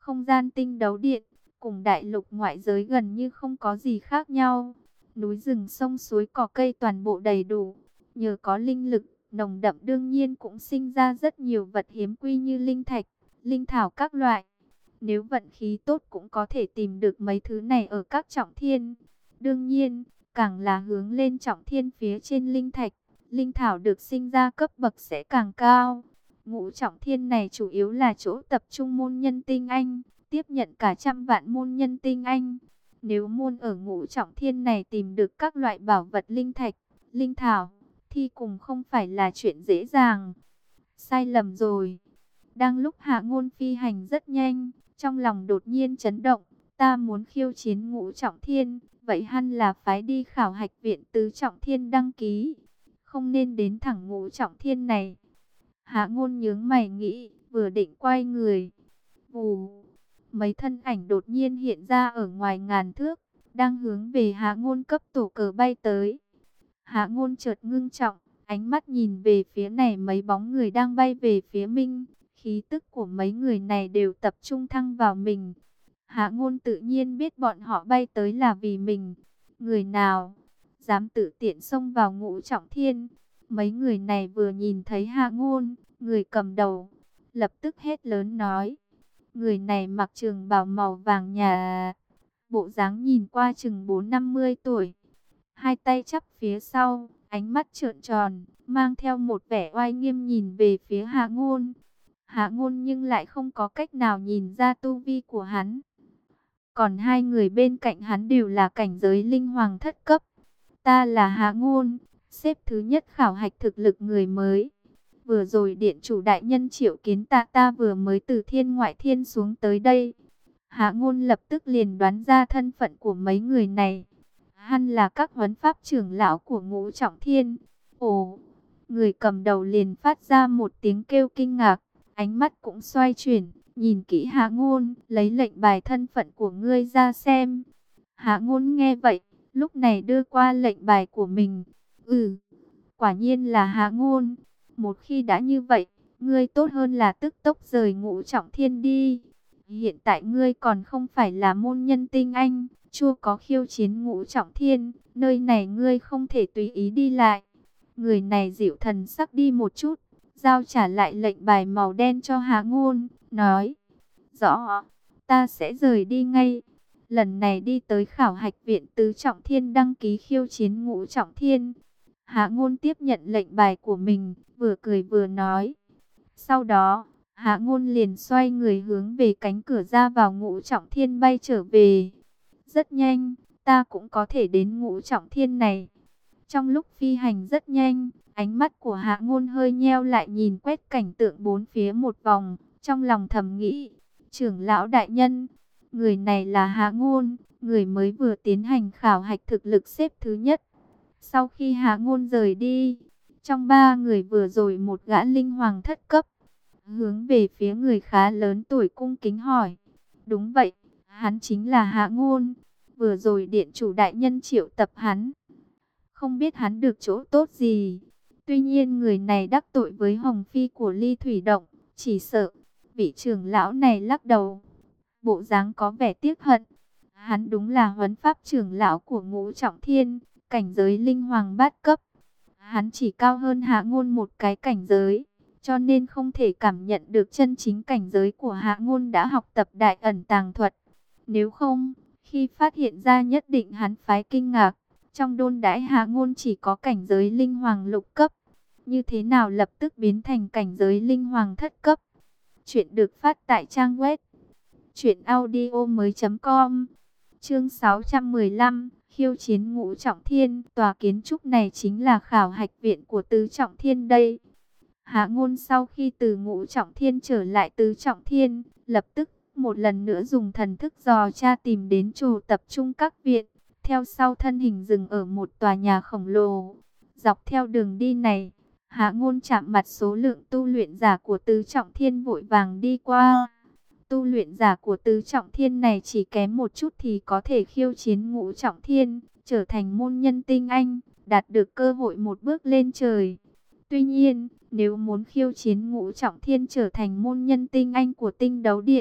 Không gian tinh đấu điện cùng đại lục ngoại giới gần như không có gì khác nhau. Núi rừng sông suối cỏ cây toàn bộ đầy đủ. Nhờ có linh lực nồng đậm đương nhiên cũng sinh ra rất nhiều vật hiếm quý như linh thạch, linh thảo các loại. Nếu vận khí tốt cũng có thể tìm được mấy thứ này ở các trọng thiên. Đương nhiên, càng là hướng lên trọng thiên phía trên linh thạch, linh thảo được sinh ra cấp bậc sẽ càng cao. Ngũ trọng thiên này chủ yếu là chỗ tập trung môn nhân tinh anh, tiếp nhận cả trăm vạn môn nhân tinh anh. Nếu môn ở ngũ trọng thiên này tìm được các loại bảo vật linh thạch, linh thảo, thì cũng không phải là chuyện dễ dàng. Sai lầm rồi. Đang lúc Hạ Ngôn phi hành rất nhanh, trong lòng đột nhiên chấn động, ta muốn khiêu chiến ngũ trọng thiên, vậy hẳn là phái đi khảo hạch viện tứ trọng thiên đăng ký, không nên đến thẳng ngũ trọng thiên này. Hạ Ngôn nhướng mày nghĩ, vừa định quay người, vù, mấy thân ảnh đột nhiên hiện ra ở ngoài ngàn thước, đang hướng về Hạ Ngôn cấp tổ cờ bay tới. Hạ Ngôn chợt ngưng trọng, ánh mắt nhìn về phía này, mấy bóng người đang bay về phía mình, khí tức của mấy người này đều tập trung thăng vào mình. Hạ Ngôn tự nhiên biết bọn họ bay tới là vì mình. Người nào dám tự tiện xông vào ngũ trọng thiên? Mấy người này vừa nhìn thấy Hạ Ngôn, người cầm đầu lập tức hét lớn nói. Người này mặc trường bào màu vàng nhà, bộ dáng nhìn qua chừng 4-50 tuổi. Hai tay chắp phía sau, ánh mắt trợn tròn, mang theo một vẻ oai nghiêm nhìn về phía Hạ Ngôn. Hạ Ngôn nhưng lại không có cách nào nhìn ra tu vi của hắn. Còn hai người bên cạnh hắn đều là cảnh giới linh hoàng thất cấp. Ta là Hạ Ngôn, xếp thứ nhất khảo hạch thực lực người mới. Vừa rồi điện chủ đại nhân triệu kiến ta vừa mới từ thiên ngoại thiên xuống tới đây. Hạ Ngôn lập tức liền đoán ra thân phận của mấy người này. Hắn là các huấn pháp trưởng lão của ngũ trọng thiên. Ồ, người cầm đầu liền phát ra một tiếng kêu kinh ngạc, ánh mắt cũng xoay chuyển, nhìn kỹ Hạ Ngôn, lấy lệnh bài thân phận của ngươi ra xem. Hạ Ngôn nghe vậy, lúc này đưa qua lệnh bài của mình. Quả nhiên là Hạ Ngôn. Một khi đã như vậy, ngươi tốt hơn là tức tốc rời ngũ trọng thiên đi. Hiện tại ngươi còn không phải là môn nhân tinh anh, chưa có khiêu chiến ngũ trọng thiên, nơi này ngươi không thể tùy ý đi lại. Người này dịu thần sắc đi một chút, giao trả lại lệnh bài màu đen cho Hạ Ngôn, nói: rõ, ta sẽ rời đi ngay. Lần này đi tới khảo hạch viện tứ trọng thiên đăng ký khiêu chiến ngũ trọng thiên. Hạ Ngôn tiếp nhận lệnh bài của mình, vừa cười vừa nói. Sau đó, Hạ Ngôn liền xoay người hướng về cánh cửa ra vào ngũ trọng thiên bay trở về. Rất nhanh, ta cũng có thể đến ngũ trọng thiên này. Trong lúc phi hành rất nhanh, ánh mắt của Hạ Ngôn hơi nheo lại, nhìn quét cảnh tượng bốn phía một vòng, trong lòng thầm nghĩ, trưởng lão đại nhân, người này là Hạ Ngôn, người mới vừa tiến hành khảo hạch thực lực xếp thứ nhất. Sau khi Hạ Ngôn rời đi, trong ba người vừa rồi một gã linh hoàng thất cấp, hướng về phía người khá lớn tuổi cung kính hỏi. Đúng vậy, hắn chính là Hạ Ngôn, vừa rồi điện chủ đại nhân triệu tập hắn. Không biết hắn được chỗ tốt gì. Tuy nhiên người này đắc tội với Hồng Phi của Ly Thủy Động, chỉ sợ. Vị trưởng lão này lắc đầu, bộ dáng có vẻ tiếc hận. Hắn đúng là huấn pháp trưởng lão của ngũ trọng thiên, cảnh giới linh hoàng bát cấp. Hắn chỉ cao hơn Hạ Ngôn một cái cảnh giới, cho nên không thể cảm nhận được chân chính cảnh giới của Hạ Ngôn đã học tập đại ẩn tàng thuật. Nếu không, khi phát hiện ra nhất định hắn phái kinh ngạc. Trong đôn đãi Hạ Ngôn chỉ có cảnh giới linh hoàng lục cấp, như thế nào lập tức biến thành cảnh giới linh hoàng thất cấp. Chuyện được phát tại trang web truyệnaudiomoi.com. Chương 615, khiêu chiến ngũ trọng thiên. Tòa kiến trúc này chính là khảo hạch viện của tứ trọng thiên đây. Hạ Ngôn sau khi từ ngũ trọng thiên trở lại tứ trọng thiên, lập tức một lần nữa dùng thần thức dò tra tìm đến chỗ tập trung các viện. Theo sau thân hình dừng ở một tòa nhà khổng lồ. Dọc theo đường đi này, Hạ Ngôn chạm mặt số lượng tu luyện giả của tứ trọng thiên vội vàng đi qua. Tu luyện giả của tứ trọng thiên này chỉ kém một chút thì có thể khiêu chiến ngũ trọng thiên, trở thành môn nhân tinh anh, đạt được cơ hội một bước lên trời. Tuy nhiên, nếu muốn khiêu chiến ngũ trọng thiên trở thành môn nhân tinh anh của tinh đấu điện,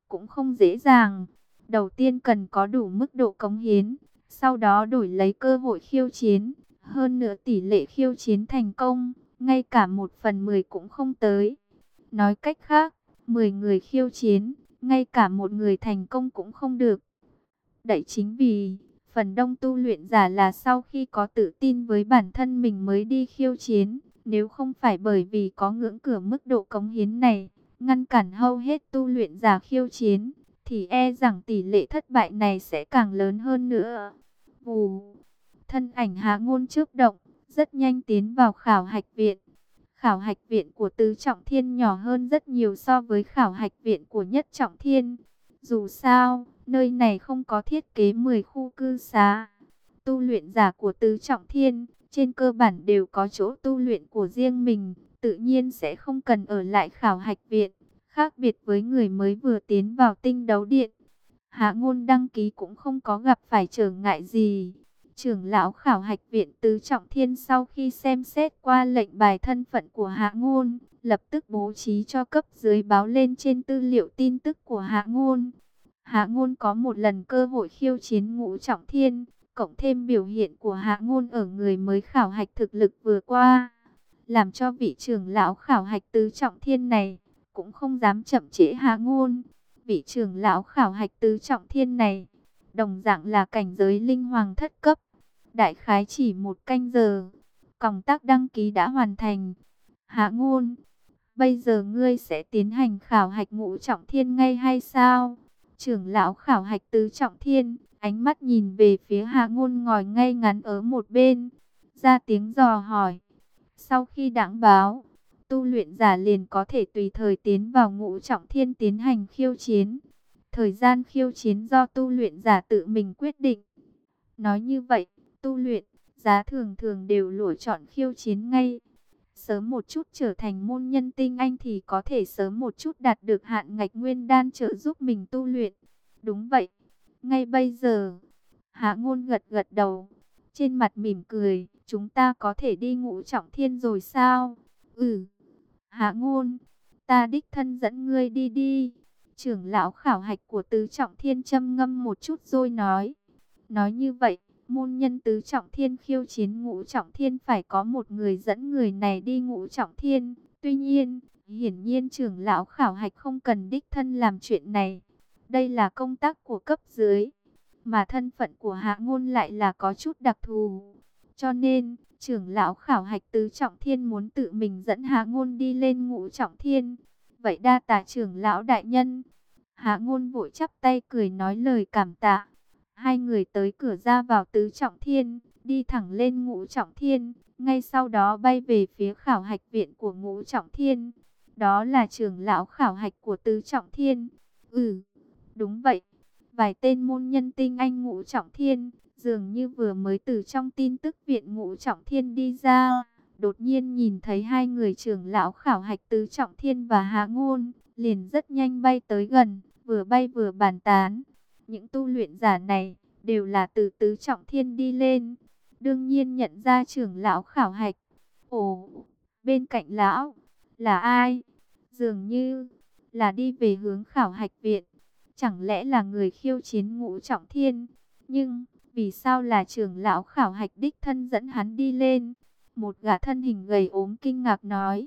cũng không dễ dàng. Đầu tiên cần có đủ mức độ cống hiến, sau đó đổi lấy cơ hội khiêu chiến. Hơn nữa tỷ lệ khiêu chiến thành công, ngay cả 1/10 cũng không tới. Nói cách khác, 10 người khiêu chiến, ngay cả một người thành công cũng không được. Đấy chính vì, phần đông tu luyện giả là sau khi có tự tin với bản thân mình mới đi khiêu chiến. Nếu không phải bởi vì có ngưỡng cửa mức độ cống hiến này, ngăn cản hầu hết tu luyện giả khiêu chiến, thì e rằng tỷ lệ thất bại này sẽ càng lớn hơn nữa. Vù, thân ảnh Hạ Ngôn chớp động, rất nhanh tiến vào khảo hạch viện. Khảo hạch viện của Tứ Trọng Thiên nhỏ hơn rất nhiều so với khảo hạch viện của Nhất Trọng Thiên. Dù sao, nơi này không có thiết kế 10 khu cư xá. Tu luyện giả của Tứ Trọng Thiên, trên cơ bản đều có chỗ tu luyện của riêng mình, tự nhiên sẽ không cần ở lại khảo hạch viện. Khác biệt với người mới vừa tiến vào tinh đấu điện, Hạ Ngôn đăng ký cũng không có gặp phải trở ngại gì. Trưởng lão khảo hạch viện Tứ Trọng Thiên sau khi xem xét qua lệnh bài thân phận của Hạ Ngôn, lập tức bố trí cho cấp dưới báo lên trên tư liệu tin tức của Hạ Ngôn. Hạ Ngôn có một lần cơ hội khiêu chiến Ngũ Trọng Thiên, cộng thêm biểu hiện của Hạ Ngôn ở người mới khảo hạch thực lực vừa qua, làm cho vị trưởng lão khảo hạch Tứ Trọng Thiên này cũng không dám chậm trễ Hạ Ngôn. Vị trưởng lão khảo hạch Tứ Trọng Thiên này đồng dạng là cảnh giới linh hoàng thất cấp, đại khái chỉ 1 canh giờ, công tác đăng ký đã hoàn thành. Hạ Ngôn, bây giờ ngươi sẽ tiến hành khảo hạch Ngũ Trọng Thiên ngay hay sao? Trưởng lão khảo hạch Tứ Trọng Thiên, ánh mắt nhìn về phía Hạ Ngôn ngồi ngay ngắn ở một bên, ra tiếng dò hỏi. Sau khi đãng báo, tu luyện giả liền có thể tùy thời tiến vào Ngũ Trọng Thiên tiến hành khiêu chiến. Thời gian khiêu chiến do tu luyện giả tự mình quyết định. Nói như vậy, tu luyện giá thường thường đều lựa chọn khiêu chiến ngay. Sớm một chút trở thành môn nhân tinh anh thì có thể sớm một chút đạt được hạn ngạch nguyên đan trợ giúp mình tu luyện. Đúng vậy. Ngay bây giờ, Hạ Ngôn gật gật đầu, trên mặt mỉm cười, chúng ta có thể đi Ngũ Trọng Thiên rồi sao? Ừ. Hạ Ngôn, ta đích thân dẫn ngươi đi đi. Trưởng lão khảo hạch của Tứ Trọng Thiên trầm ngâm một chút rồi nói. Nói như vậy, môn nhân Tứ Trọng Thiên khiêu chiến Ngũ Trọng Thiên phải có một người dẫn người này đi Ngũ Trọng Thiên. Tuy nhiên, hiển nhiên trưởng lão khảo hạch không cần đích thân làm chuyện này. Đây là công tác của cấp dưới, mà thân phận của Hạ Ngôn lại là có chút đặc thù. Cho nên, trưởng lão khảo hạch Tứ Trọng Thiên muốn tự mình dẫn Hạ Ngôn đi lên Ngũ Trọng Thiên. Vậy đa tạ trưởng lão đại nhân. Hạ Ngôn vội chắp tay cười nói lời cảm tạ. Hai người tới cửa ra vào Tứ Trọng Thiên, đi thẳng lên Ngũ Trọng Thiên, ngay sau đó bay về phía khảo hạch viện của Ngũ Trọng Thiên. Đó là trưởng lão khảo hạch của Tứ Trọng Thiên. Ừ, đúng vậy. Vài tên môn nhân tinh anh Ngũ Trọng Thiên, dường như vừa mới từ trong tin tức viện Ngũ Trọng Thiên đi ra, đột nhiên nhìn thấy hai người trưởng lão khảo hạch Tứ Trọng Thiên và Hạ Ngôn, liền rất nhanh bay tới gần, vừa bay vừa bàn tán. Những tu luyện giả này đều là từ Tứ Trọng Thiên đi lên, đương nhiên nhận ra trưởng lão khảo hạch. Ồ, bên cạnh lão là ai? Dường như là đi về hướng khảo hạch viện. Chẳng lẽ là người khiêu chiến Ngũ Trọng Thiên? Nhưng vì sao là trưởng lão khảo hạch đích thân dẫn hắn đi lên? Một gã thân hình gầy ốm kinh ngạc nói.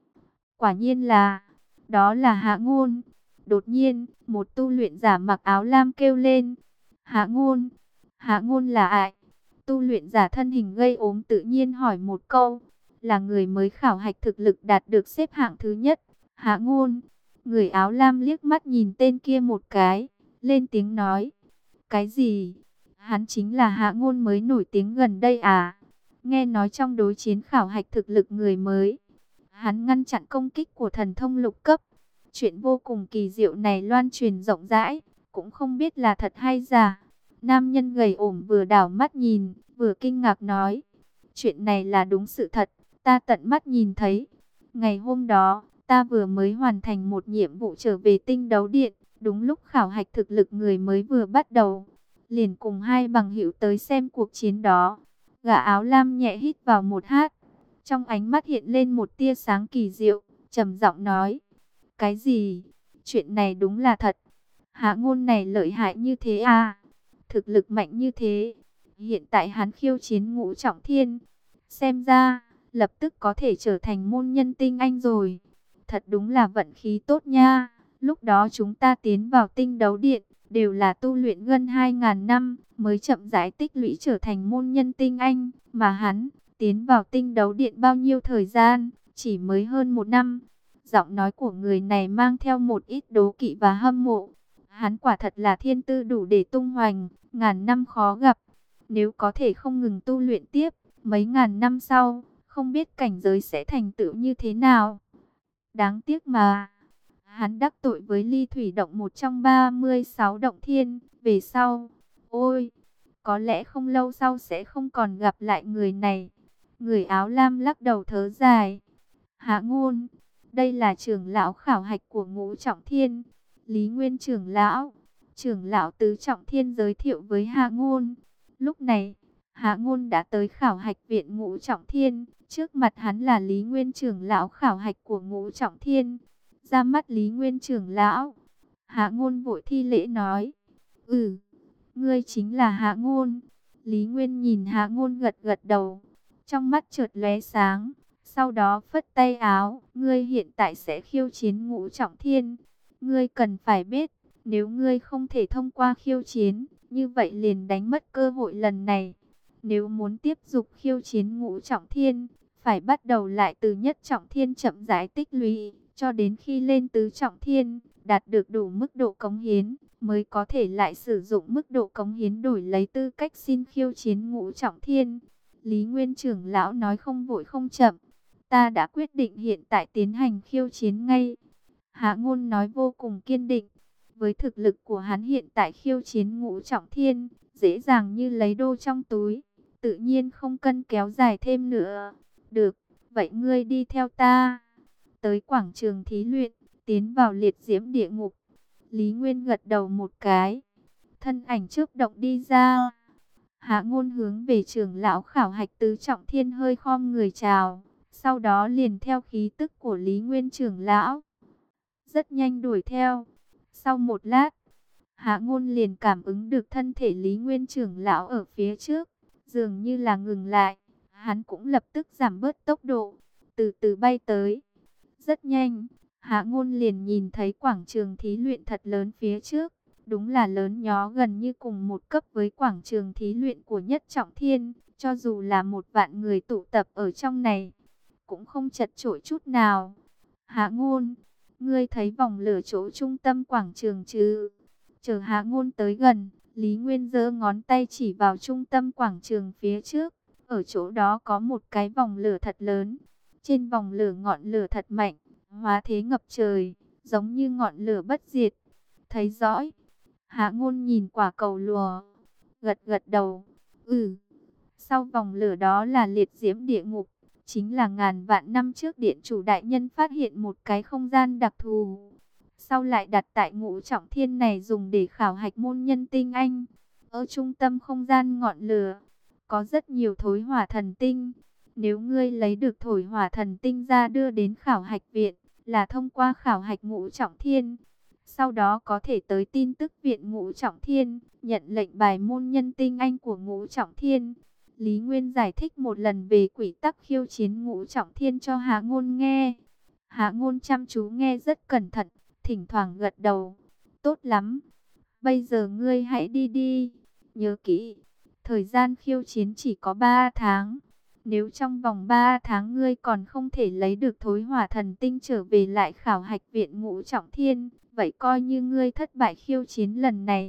Quả nhiên là, đó là Hạ Ngôn. Đột nhiên, một tu luyện giả mặc áo lam kêu lên. Hạ Ngôn, Hạ Ngôn là ai? Tu luyện giả thân hình gây ốm tự nhiên hỏi một câu. Là người mới khảo hạch thực lực đạt được xếp hạng thứ nhất. Hạ Ngôn. Người áo lam liếc mắt nhìn tên kia một cái, lên tiếng nói. Cái gì? Hắn chính là Hạ Ngôn mới nổi tiếng gần đây à? Nghe nói trong đối chiến khảo hạch thực lực người mới, hắn ngăn chặn công kích của thần thông lục cấp. Chuyện vô cùng kỳ diệu này loan truyền rộng rãi, cũng không biết là thật hay giả. Nam nhân gầy ốm vừa đảo mắt nhìn, vừa kinh ngạc nói. Chuyện này là đúng sự thật, ta tận mắt nhìn thấy. Ngày hôm đó, ta vừa mới hoàn thành một nhiệm vụ trở về tinh đấu điện, đúng lúc khảo hạch thực lực người mới vừa bắt đầu. Liền cùng hai bằng hữu tới xem cuộc chiến đó. Gã áo lam nhẹ hít vào một hát, trong ánh mắt hiện lên một tia sáng kỳ diệu, trầm giọng nói. Cái gì? Chuyện này đúng là thật. Hạ Ngôn này lợi hại như thế à? Thực lực mạnh như thế. Hiện tại hắn khiêu chiến Ngũ Trọng Thiên, xem ra lập tức có thể trở thành môn nhân tinh anh rồi. Thật đúng là vận khí tốt nha. Lúc đó chúng ta tiến vào tinh đấu điện, đều là tu luyện gần 2.000 năm, mới chậm rãi tích lũy trở thành môn nhân tinh anh. Mà hắn, tiến vào tinh đấu điện bao nhiêu thời gian, chỉ mới hơn 1 năm. Giọng nói của người này mang theo một ít đố kỵ và hâm mộ. Hắn quả thật là thiên tư đủ để tung hoành, ngàn năm khó gặp. Nếu có thể không ngừng tu luyện tiếp, mấy ngàn năm sau, không biết cảnh giới sẽ thành tựu như thế nào. Đáng tiếc mà, hắn đắc tội với Ly Thủy Động, một trong 36 động thiên, về sau. Ôi, có lẽ không lâu sau sẽ không còn gặp lại người này. Người áo lam lắc đầu thở dài. Hạ Ngôn, đây là trưởng lão khảo hạch của Ngũ Trọng Thiên. Lý Nguyên trưởng lão tứ Trọng Thiên giới thiệu với Hạ Ngôn. Lúc này, Hạ Ngôn đã tới khảo hạch viện Ngũ Trọng Thiên. Trước mặt hắn là Lý Nguyên trưởng lão khảo hạch của Ngũ Trọng Thiên. Ra mắt Lý Nguyên trưởng lão, Hạ Ngôn vội thi lễ nói: "Ừ, ngươi chính là Hạ Ngôn." Lý Nguyên nhìn Hạ Ngôn gật gật đầu, trong mắt chợt lóe sáng, sau đó phất tay áo: "Ngươi hiện tại sẽ khiêu chiến Ngũ Trọng Thiên. Ngươi cần phải biết, nếu ngươi không thể thông qua khiêu chiến, như vậy liền đánh mất cơ hội lần này. Nếu muốn tiếp tục khiêu chiến Ngũ Trọng Thiên, phải bắt đầu lại từ Nhất Trọng Thiên, chậm rãi tích lũy, cho đến khi lên tứ Trọng Thiên, đạt được đủ mức độ cống hiến, mới có thể lại sử dụng mức độ cống hiến đổi lấy tư cách xin khiêu chiến Ngũ Trọng Thiên." Lý Nguyên trưởng lão nói không vội không chậm: "Ta đã quyết định hiện tại tiến hành khiêu chiến ngay." Hạ Ngôn nói vô cùng kiên định. Với thực lực của hắn hiện tại, khiêu chiến Ngũ Trọng Thiên, dễ dàng như lấy đô trong túi, tự nhiên không cần kéo dài thêm nữa. "Được, vậy ngươi đi theo ta." Tới quảng trường thí luyện, tiến vào liệt diễm địa ngục. Lý Nguyên gật đầu một cái, thân ảnh chớp động đi ra. Hạ Ngôn hướng về trưởng lão khảo hạch tứ Trọng Thiên hơi khom người chào, sau đó liền theo khí tức của Lý Nguyên trưởng lão, rất nhanh đuổi theo. Sau một lát, Hạ Ngôn liền cảm ứng được thân thể Lý Nguyên trưởng lão ở phía trước, dường như là ngừng lại. Hắn cũng lập tức giảm bớt tốc độ, từ từ bay tới. Rất nhanh, Hạ Ngôn liền nhìn thấy quảng trường thí luyện thật lớn phía trước. Đúng là lớn nhó, gần như cùng một cấp với quảng trường thí luyện của Nhất Trọng Thiên. Cho dù là 1 vạn người tụ tập ở trong này, cũng không chật chội chút nào. "Hạ Ngôn, ngươi thấy vòng lửa chỗ trung tâm quảng trường chứ?" Chờ Hạ Ngôn tới gần, Lý Nguyên giơ ngón tay chỉ vào trung tâm quảng trường phía trước. Ở chỗ đó có một cái vòng lửa thật lớn. Trên vòng lửa ngọn lửa thật mạnh, hóa thế ngập trời, giống như ngọn lửa bất diệt. "Thấy rõ." Hạ Ngôn nhìn quả cầu lùa, gật gật đầu: "Ừ." Sau vòng lửa đó là liệt diễm địa ngục. Chính là ngàn vạn năm trước điện chủ đại nhân phát hiện một cái không gian đặc thù, sau lại đặt tại Ngũ Trọng Thiên này dùng để khảo hạch môn nhân tinh anh. Ở trung tâm không gian ngọn lửa, có rất nhiều thối hỏa thần tinh. Nếu ngươi lấy được thối hỏa thần tinh ra đưa đến khảo hạch viện, là thông qua khảo hạch Ngũ Trọng Thiên. Sau đó có thể tới tin tức viện Ngũ Trọng Thiên, nhận lệnh bài môn nhân tinh anh của Ngũ Trọng Thiên. Lý Nguyên giải thích một lần về quy tắc khiêu chiến Ngũ Trọng Thiên cho Hạ Ngôn nghe. Hạ Ngôn chăm chú nghe rất cẩn thận, thỉnh thoảng gật đầu: "Tốt lắm, bây giờ ngươi hãy đi đi. Nhớ kỹ, thời gian khiêu chiến chỉ có 3 tháng. Nếu trong vòng 3 tháng ngươi còn không thể lấy được thối hỏa thần tinh trở về lại khảo hạch viện Ngũ Trọng Thiên, vậy coi như ngươi thất bại khiêu chiến lần này."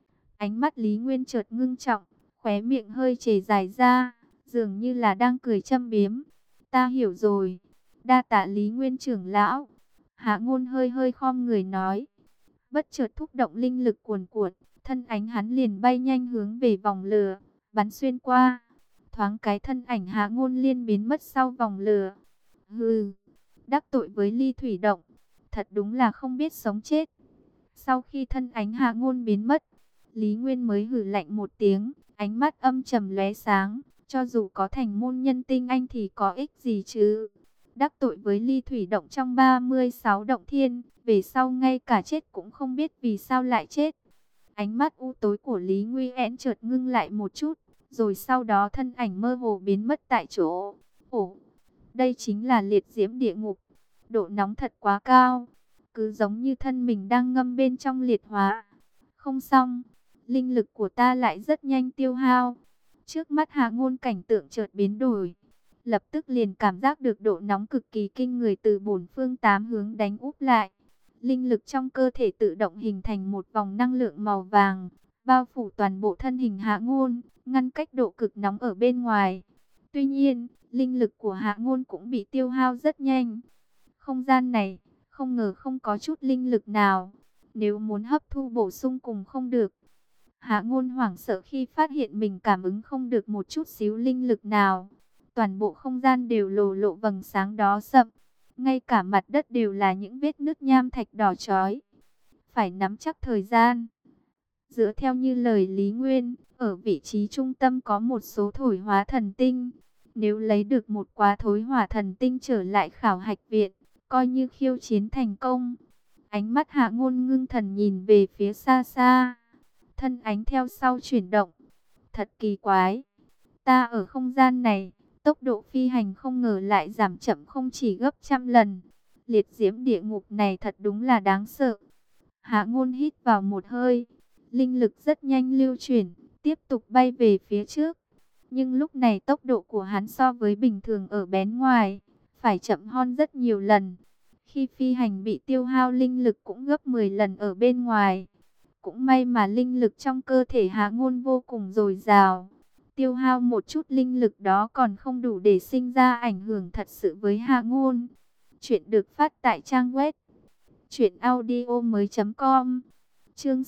Ánh mắt Lý Nguyên chợt ngưng trọng, khóe miệng hơi chảy dài ra, dường như là đang cười châm biếm. "Ta hiểu rồi, đa tạ Lý Nguyên trưởng lão." Hạ Ngôn hơi hơi khom người nói. Bất chợt thúc động linh lực cuồn cuộn, thân ảnh hắn liền bay nhanh hướng về vòng lửa, bắn xuyên qua. Thoáng cái thân ảnh Hạ Ngôn liên biến mất sau vòng lửa. Hừ, đắc tội với Ly Thủy Động, thật đúng là không biết sống chết. Sau khi thân ảnh Hạ Ngôn biến mất, Lý Nguyên mới hừ lạnh một tiếng, ánh mắt âm trầm lóe sáng. Cho dù có thành môn nhân tinh anh thì có ích gì chứ? đắc tội với Ly Thủy Động trong 36 động thiên, về sau ngay cả chết cũng không biết vì sao lại chết. Ánh mắt u tối của Lý Nguy Én chợt ngưng lại một chút, rồi sau đó thân ảnh mơ hồ biến mất tại chỗ. Ồ, đây chính là liệt diễm địa ngục. Độ nóng thật quá cao, cứ giống như thân mình đang ngâm bên trong liệt hỏa. Không xong, linh lực của ta lại rất nhanh tiêu hao. Trước mắt Hạ Ngôn cảnh tượng chợt biến đổi, lập tức liền cảm giác được độ nóng cực kỳ kinh người từ bốn phương tám hướng đánh úp lại. Linh lực trong cơ thể tự động hình thành một vòng năng lượng màu vàng, bao phủ toàn bộ thân hình Hạ Ngôn, ngăn cách độ cực nóng ở bên ngoài. Tuy nhiên, linh lực của Hạ Ngôn cũng bị tiêu hao rất nhanh. Không gian này, không ngờ không có chút linh lực nào. Nếu muốn hấp thu bổ sung cùng không được. Hạ Ngôn hoảng sợ khi phát hiện mình cảm ứng không được một chút xíu linh lực nào. Toàn bộ không gian đều lộ lộ vầng sáng đó sậm. Ngay cả mặt đất đều là những vết nứt nham thạch đỏ chói. Phải nắm chắc thời gian. Dựa theo như lời Lý Nguyên, ở vị trí trung tâm có một số thổi hóa thần tinh. Nếu lấy được một quá thối hỏa thần tinh trở lại khảo hạch viện, coi như khiêu chiến thành công. Ánh mắt Hạ Ngôn ngưng thần nhìn về phía xa xa. Thân ánh theo sau chuyển động. Thật kỳ quái. Ta ở không gian này, tốc độ phi hành không ngờ lại giảm chậm không chỉ gấp trăm lần. Liệt diễm địa ngục này thật đúng là đáng sợ. Hạ Ngôn hít vào một hơi. Linh lực rất nhanh lưu chuyển, tiếp tục bay về phía trước. Nhưng lúc này tốc độ của hắn so với bình thường ở bén ngoài, phải chậm hơn rất nhiều lần. Khi phi hành bị tiêu hao linh lực cũng gấp 10 lần ở bên ngoài. Cũng may mà linh lực trong cơ thể Hạ Ngôn vô cùng dồi dào. Tiêu hao một chút linh lực đó còn không đủ để sinh ra ảnh hưởng thật sự với Hạ Ngôn. Chuyện được phát tại trang web truyệnaudiomoi.com. Chương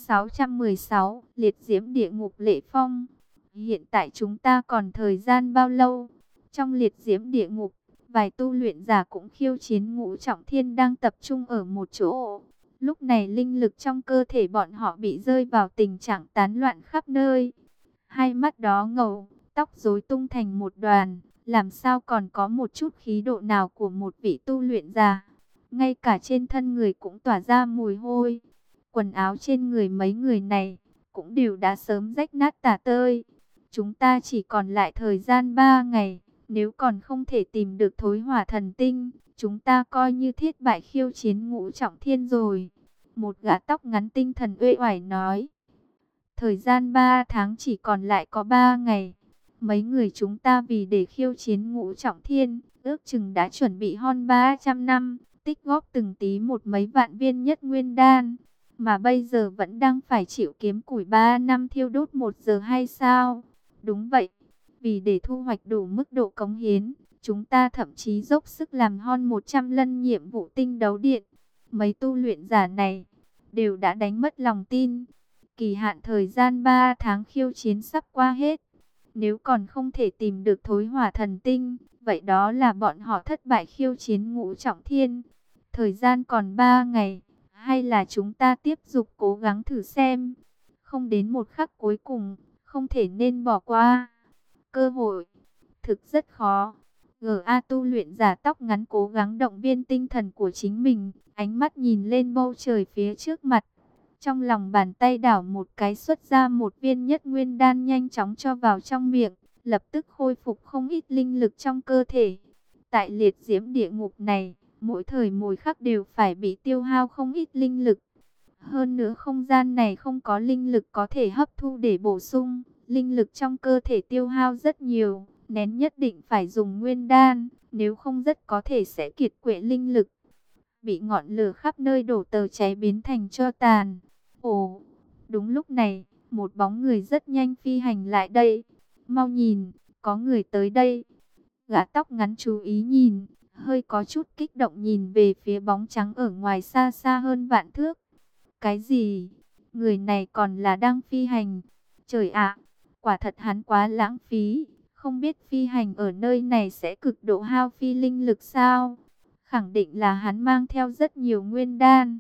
616, liệt diễm địa ngục lệ phong. Hiện tại chúng ta còn thời gian bao lâu? Trong liệt diễm địa ngục, vài tu luyện giả cũng khiêu chiến ngũ trọng thiên đang tập trung ở một chỗ. Lúc này linh lực trong cơ thể bọn họ bị rơi vào tình trạng tán loạn khắp nơi. Hai mắt đó ngầu, tóc rối tung thành một đoàn, làm sao còn có một chút khí độ nào của một vị tu luyện giả. Ngay cả trên thân người cũng tỏa ra mùi hôi. Quần áo trên người mấy người này cũng đều đã sớm rách nát tả tơi. Chúng ta chỉ còn lại thời gian 3 ngày. Nếu còn không thể tìm được thối hỏa thần tinh, chúng ta coi như thiết bại khiêu chiến ngũ trọng thiên rồi. Một gã tóc ngắn tinh thần uể oải nói. Thời gian 3 tháng chỉ còn lại có 3 ngày. Mấy người chúng ta vì để khiêu chiến ngũ trọng thiên, ước chừng đã chuẩn bị hơn 300 năm, tích góp từng tí một mấy vạn viên nhất nguyên đan. Mà bây giờ vẫn đang phải chịu kiếm củi 3 năm thiêu đốt 1 giờ hay sao? Đúng vậy, vì để thu hoạch đủ mức độ cống hiến, chúng ta thậm chí dốc sức làm hơn 100 lần nhiệm vụ tinh đấu điện. Mấy tu luyện giả này đều đã đánh mất lòng tin. Kỳ hạn thời gian 3 tháng khiêu chiến sắp qua hết. Nếu còn không thể tìm được thối hỏa thần tinh, vậy đó là bọn họ thất bại khiêu chiến ngũ trọng thiên. Thời gian còn 3 ngày. Hay là chúng ta tiếp tục cố gắng thử xem. Không đến một khắc cuối cùng, không thể nên bỏ qua. Cơ hội thực rất khó. GA tu luyện giả tóc ngắn cố gắng động viên tinh thần của chính mình. Ánh mắt nhìn lên bầu trời phía trước mặt. Trong lòng bàn tay đảo một cái xuất ra một viên nhất nguyên đan nhanh chóng cho vào trong miệng. Lập tức khôi phục không ít linh lực trong cơ thể. Tại liệt diễm địa ngục này, mỗi thời mỗi khắc đều phải bị tiêu hao không ít linh lực. Hơn nữa không gian này không có linh lực có thể hấp thu để bổ sung. Linh lực trong cơ thể tiêu hao rất nhiều, nén nhất định phải dùng nguyên đan, nếu không rất có thể sẽ kiệt quệ linh lực. Bị ngọn lửa khắp nơi đổ tờ cháy biến thành tro tàn. Ồ, đúng lúc này, một bóng người rất nhanh phi hành lại đây. Mau nhìn, có người tới đây. Gã tóc ngắn chú ý nhìn, hơi có chút kích động nhìn về phía bóng trắng ở ngoài xa xa hơn vạn thước. Cái gì? Người này còn là đang phi hành. Trời ạ, quả thật hắn quá lãng phí. Không biết phi hành ở nơi này sẽ cực độ hao phi linh lực sao? Khẳng định là hắn mang theo rất nhiều nguyên đan.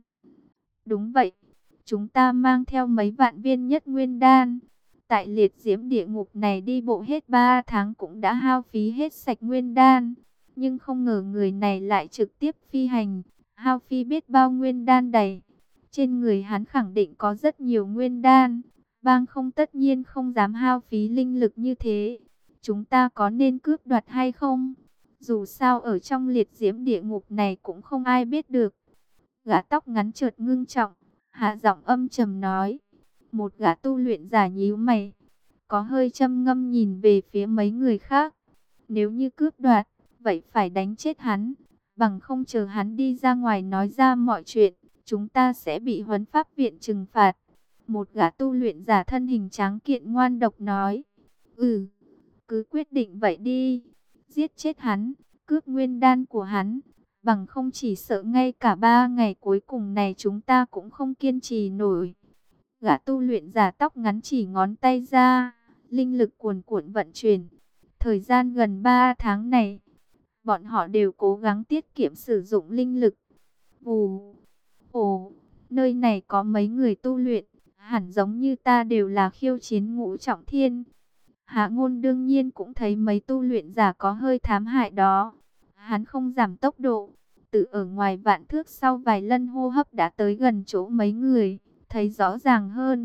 Đúng vậy, chúng ta mang theo mấy vạn viên nhất nguyên đan. Tại liệt diễm địa ngục này đi bộ hết 3 tháng cũng đã hao phí hết sạch nguyên đan. Nhưng không ngờ người này lại trực tiếp phi hành, hao phi biết bao nguyên đan đầy. Trên người hắn khẳng định có rất nhiều nguyên đan, bang không tất nhiên không dám hao phí linh lực như thế. Chúng ta có nên cướp đoạt hay không? Dù sao ở trong liệt diễm địa ngục này cũng không ai biết được. Gã tóc ngắn chợt ngưng trọng, hạ giọng âm trầm nói. Một gã tu luyện giả nhíu mày, có hơi châm ngâm nhìn về phía mấy người khác. Nếu như cướp đoạt, vậy phải đánh chết hắn, bằng không chờ hắn đi ra ngoài nói ra mọi chuyện, chúng ta sẽ bị huấn pháp viện trừng phạt. Một gã tu luyện giả thân hình tráng kiện ngoan độc nói. Ừ, cứ quyết định vậy đi, giết chết hắn, cướp nguyên đan của hắn. Bằng không chỉ sợ ngay cả 3 ngày cuối cùng này chúng ta cũng không kiên trì nổi. Gã tu luyện giả tóc ngắn chỉ ngón tay ra, linh lực cuồn cuộn vận chuyển. Thời gian gần 3 tháng này, bọn họ đều cố gắng tiết kiệm sử dụng linh lực. Vù, ồ, nơi này có mấy người tu luyện, hẳn giống như ta đều là khiêu chiến ngũ trọng thiên. Hạ Ngôn đương nhiên cũng thấy mấy tu luyện giả có hơi thám hại đó. Hắn không giảm tốc độ, tự ở ngoài vạn thước sau vài lần hô hấp đã tới gần chỗ mấy người, thấy rõ ràng hơn.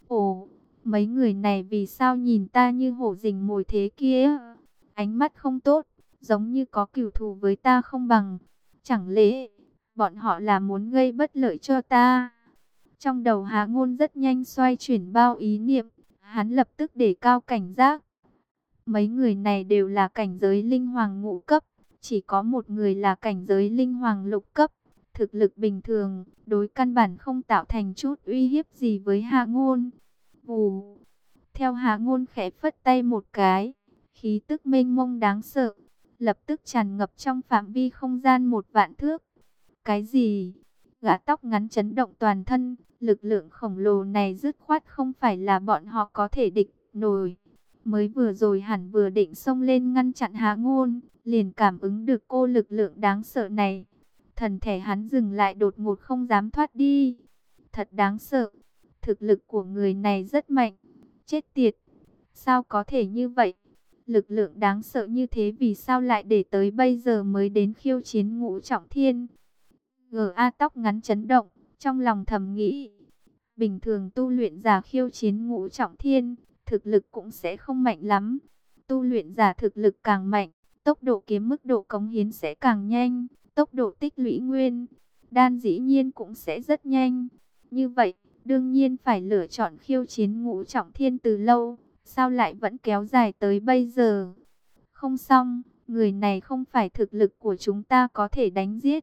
Ồ, mấy người này vì sao nhìn ta như hổ rình mồi thế kia? Ánh mắt không tốt, giống như có cừu thù với ta không bằng. Chẳng lẽ bọn họ là muốn gây bất lợi cho ta? Trong đầu Hạ Ngôn rất nhanh xoay chuyển bao ý niệm, hắn lập tức đề cao cảnh giác. Mấy người này đều là cảnh giới linh hoàng ngũ cấp, chỉ có một người là cảnh giới linh hoàng lục cấp. Thực lực bình thường, đối căn bản không tạo thành chút uy hiếp gì với Hạ Ngôn. Vù, theo Hạ Ngôn khẽ phất tay một cái, khí tức mênh mông đáng sợ, lập tức tràn ngập trong phạm vi không gian 1 vạn thước. Cái gì? Gã tóc ngắn chấn động toàn thân, lực lượng khổng lồ này dứt khoát không phải là bọn họ có thể địch nổi. Mới vừa rồi hẳn vừa định xông lên ngăn chặn Hạ Ngôn, liền cảm ứng được cô lực lượng đáng sợ này. Thần thể hắn dừng lại đột ngột không dám thoát đi. Thật đáng sợ, thực lực của người này rất mạnh. Chết tiệt, sao có thể như vậy? Lực lượng đáng sợ như thế vì sao lại để tới bây giờ mới đến khiêu chiến ngũ trọng thiên? G.A. tóc ngắn chấn động, trong lòng thầm nghĩ. Bình thường tu luyện giả khiêu chiến ngũ trọng thiên, thực lực cũng sẽ không mạnh lắm. Tu luyện giả thực lực càng mạnh, tốc độ kiếm mức độ cống hiến sẽ càng nhanh, tốc độ tích lũy nguyên đan dĩ nhiên cũng sẽ rất nhanh. Như vậy, đương nhiên phải lựa chọn khiêu chiến ngũ trọng thiên từ lâu, sao lại vẫn kéo dài tới bây giờ? Không xong, người này không phải thực lực của chúng ta có thể đánh giết.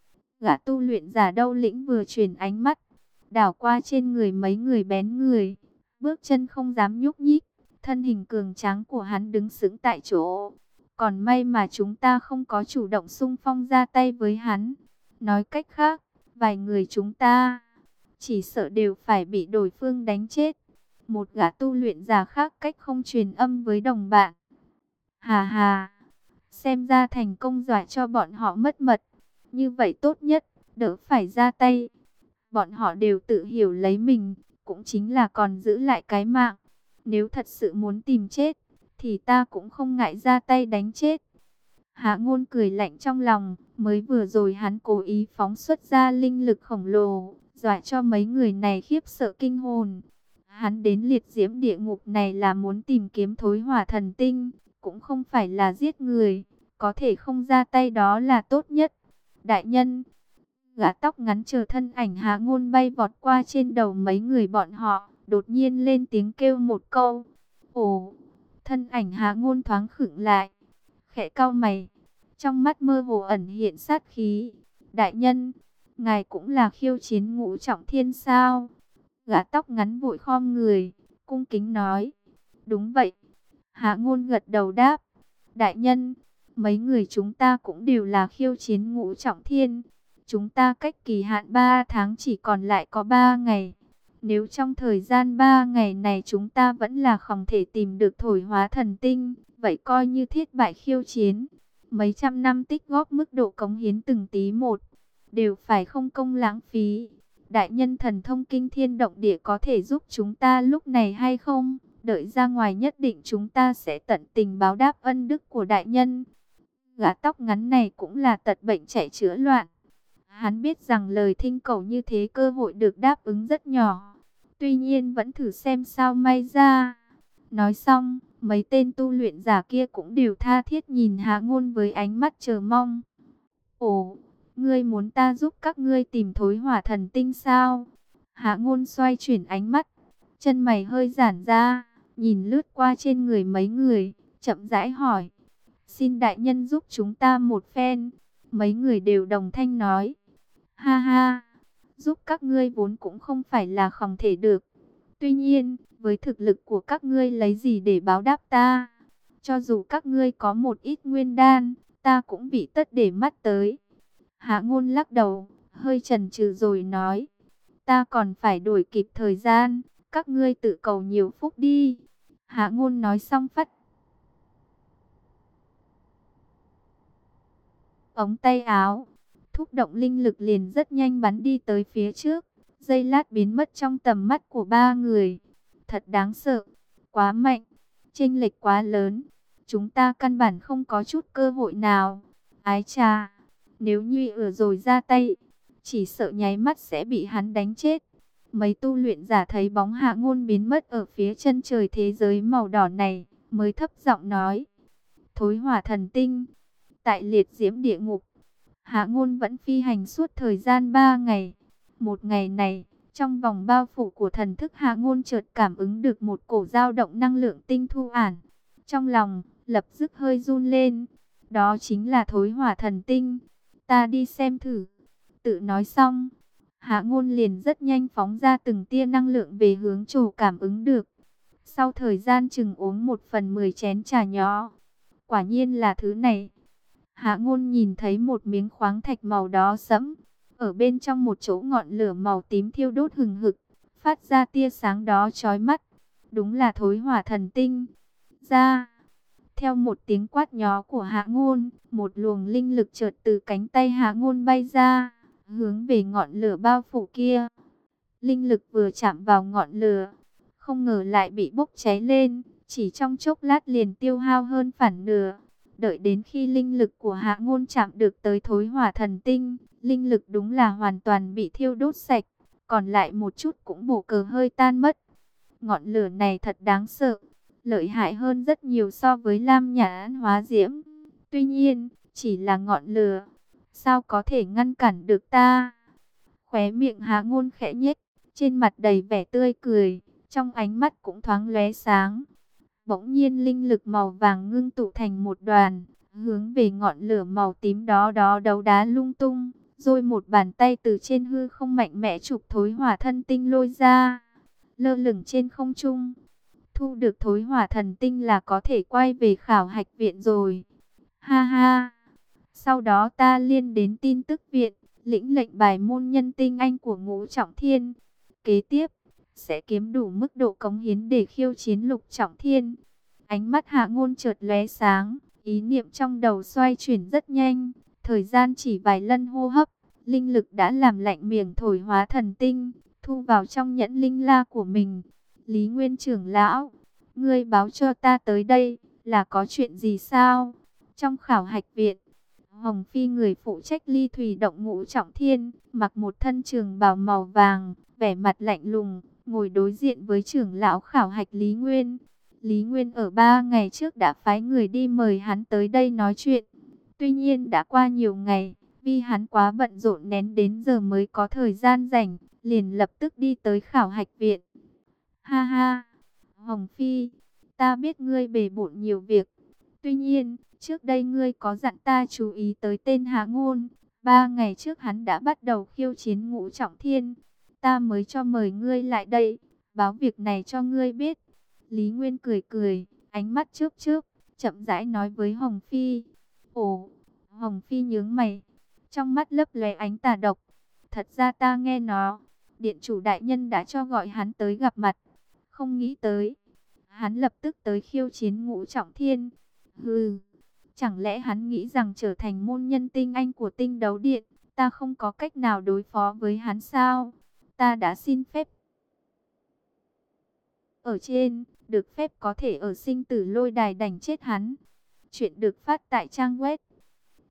Gã tu luyện giả Đâu Lĩnh vừa chuyển ánh mắt, đảo qua trên người mấy người bén người, bước chân không dám nhúc nhích, thân hình cường tráng của hắn đứng sững tại chỗ. Còn may mà chúng ta không có chủ động xung phong ra tay với hắn. Nói cách khác, vài người chúng ta chỉ sợ đều phải bị đối phương đánh chết. Một gã tu luyện giả khác cách không truyền âm với đồng bạn. Hà hà, xem ra thành công dọa cho bọn họ mất mật. Như vậy tốt nhất, đỡ phải ra tay. Bọn họ đều tự hiểu lấy mình, cũng chính là còn giữ lại cái mạng. Nếu thật sự muốn tìm chết, thì ta cũng không ngại ra tay đánh chết. Hạ Ngôn cười lạnh trong lòng, mới vừa rồi hắn cố ý phóng xuất ra linh lực khổng lồ, dọa cho mấy người này khiếp sợ kinh hồn. Hắn đến liệt diễm địa ngục này là muốn tìm kiếm thối hỏa thần tinh, cũng không phải là giết người, có thể không ra tay đó là tốt nhất. Đại nhân, gã tóc ngắn chờ thân ảnh Hạ Ngôn bay vọt qua trên đầu mấy người bọn họ, đột nhiên lên tiếng kêu một câu. Ồ, thân ảnh Hạ Ngôn thoáng khựng lại, khẽ cau mày, trong mắt mơ hồ ẩn hiện sát khí. Đại nhân, ngài cũng là khiêu chiến ngũ trọng thiên sao? Gã tóc ngắn vội khom người, cung kính nói. Đúng vậy. Hạ Ngôn gật đầu đáp. Đại nhân, mấy người chúng ta cũng đều là khiêu chiến ngũ trọng thiên. Chúng ta cách kỳ hạn 3 tháng chỉ còn lại có 3 ngày. Nếu trong thời gian 3 ngày này chúng ta vẫn là không thể tìm được thổi hóa thần tinh, vậy coi như thiết bại khiêu chiến. Mấy trăm năm tích góp mức độ cống hiến từng tí một, đều phải không công lãng phí. Đại nhân thần thông kinh thiên động địa có thể giúp chúng ta lúc này hay không? Đợi ra ngoài nhất định chúng ta sẽ tận tình báo đáp ân đức của đại nhân. Gã tóc ngắn này cũng là tật bệnh chạy chữa loạn. Hắn biết rằng lời thinh cầu như thế cơ hội được đáp ứng rất nhỏ. Tuy nhiên vẫn thử xem sao may ra. Nói xong, mấy tên tu luyện giả kia cũng đều tha thiết nhìn Hạ Ngôn với ánh mắt chờ mong. Ồ, ngươi muốn ta giúp các ngươi tìm thối hỏa thần tinh sao? Hạ Ngôn xoay chuyển ánh mắt, chân mày hơi giãn ra, nhìn lướt qua trên người mấy người, chậm rãi hỏi. Xin đại nhân giúp chúng ta một phen. Mấy người đều đồng thanh nói. Ha ha, giúp các ngươi vốn cũng không phải là không thể được. Tuy nhiên, với thực lực của các ngươi lấy gì để báo đáp ta? Cho dù các ngươi có một ít nguyên đan, ta cũng bị tất để mắt tới. Hạ Ngôn lắc đầu, hơi chần chừ rồi nói. Ta còn phải đổi kịp thời gian, các ngươi tự cầu nhiều phúc đi. Hạ Ngôn nói xong phất ống tay áo, thúc động linh lực liền rất nhanh bắn đi tới phía trước, giây lát biến mất trong tầm mắt của ba người. Thật đáng sợ, quá mạnh, chênh lệch quá lớn, chúng ta căn bản không có chút cơ hội nào. Ái chà, nếu như ở rồi ra tay, chỉ sợ nháy mắt sẽ bị hắn đánh chết. Mấy tu luyện giả thấy bóng Hạ Ngôn biến mất ở phía chân trời thế giới màu đỏ này, mới thấp giọng nói. Thối hỏa thần tinh, tại liệt diễm địa ngục, Hạ Ngôn vẫn phi hành suốt thời gian 3 ngày. Một ngày này, trong vòng bao phủ của thần thức Hạ Ngôn chợt cảm ứng được một cổ dao động năng lượng tinh thu ản. Trong lòng, lập tức hơi run lên. Đó chính là thối hỏa thần tinh. Ta đi xem thử. Tự nói xong, Hạ Ngôn liền rất nhanh phóng ra từng tia năng lượng về hướng chỗ cảm ứng được. Sau thời gian chừng uống 1/10 chén trà nhỏ, quả nhiên là thứ này. Hạ Ngôn nhìn thấy một miếng khoáng thạch màu đỏ sẫm, ở bên trong một chỗ ngọn lửa màu tím thiêu đốt hừng hực, phát ra tia sáng đó chói mắt. Đúng là thối hỏa thần tinh. Ra, theo một tiếng quát nhó của Hạ Ngôn, một luồng linh lực chợt từ cánh tay Hạ Ngôn bay ra, hướng về ngọn lửa bao phủ kia. Linh lực vừa chạm vào ngọn lửa, không ngờ lại bị bốc cháy lên, chỉ trong chốc lát liền tiêu hao hơn phản nửa. Đợi đến khi linh lực của Hạ Ngôn chạm được tới thối hỏa thần tinh, linh lực đúng là hoàn toàn bị thiêu đốt sạch, còn lại một chút cũng bổ cờ hơi tan mất. Ngọn lửa này thật đáng sợ, lợi hại hơn rất nhiều so với Lam Nhãn Hóa Diễm. Tuy nhiên, chỉ là ngọn lửa, sao có thể ngăn cản được ta? Khóe miệng Hạ Ngôn khẽ nhếch, trên mặt đầy vẻ tươi cười, trong ánh mắt cũng thoáng lóe sáng. Bỗng nhiên linh lực màu vàng ngưng tụ thành một đoàn, hướng về ngọn lửa màu tím đó đấu đá lung tung, rồi một bàn tay từ trên hư không mạnh mẽ chụp thối hỏa thân tinh lôi ra, lơ lửng trên không trung. Thu được thối hỏa thần tinh là có thể quay về khảo hạch viện rồi. Ha ha, sau đó ta liên đến tin tức viện, lĩnh lệnh bài môn nhân tinh anh của Ngũ Trọng Thiên. Kế tiếp, sẽ kiếm đủ mức độ cống hiến để khiêu chiến Lục Trọng Thiên. Ánh mắt Hạ Ngôn chợt lóe sáng, ý niệm trong đầu xoay chuyển rất nhanh, thời gian chỉ vài lần hô hấp, linh lực đã làm lạnh miệng thổi hóa thần tinh, thu vào trong nhẫn linh la của mình. Lý Nguyên trưởng lão, ngươi báo cho ta tới đây, là có chuyện gì sao? Trong khảo hạch viện, Hồng Phi người phụ trách ly thủy động Ngũ Trọng Thiên, mặc một thân trường bào màu vàng, vẻ mặt lạnh lùng, ngồi đối diện với trưởng lão khảo hạch Lý Nguyên. Lý Nguyên ở 3 ngày trước đã phái người đi mời hắn tới đây nói chuyện. Tuy nhiên đã qua nhiều ngày, vì hắn quá bận rộn nén đến giờ mới có thời gian rảnh, liền lập tức đi tới khảo hạch viện. Ha ha, Hồng Phi, ta biết ngươi bề bộn nhiều việc. Tuy nhiên, trước đây ngươi có dặn ta chú ý tới tên Hạ Ngôn. 3 ngày trước hắn đã bắt đầu khiêu chiến Ngũ Trọng Thiên. Ta mới cho mời ngươi lại đây, báo việc này cho ngươi biết. Lý Nguyên cười cười, ánh mắt chớp chớp, chậm rãi nói với Hồng Phi. Ồ, Hồng Phi nhướng mày, trong mắt lấp lóe ánh tà độc. Thật ra ta nghe nói, Điện chủ đại nhân đã cho gọi hắn tới gặp mặt. Không nghĩ tới, hắn lập tức tới khiêu chiến Ngũ Trọng Thiên. Hừ, chẳng lẽ hắn nghĩ rằng trở thành môn nhân tinh anh của Tinh Đấu Điện, ta không có cách nào đối phó với hắn sao? Ta đã xin phép ở trên, được phép có thể ở sinh tử lôi đài đánh chết hắn. Chuyện được phát tại trang web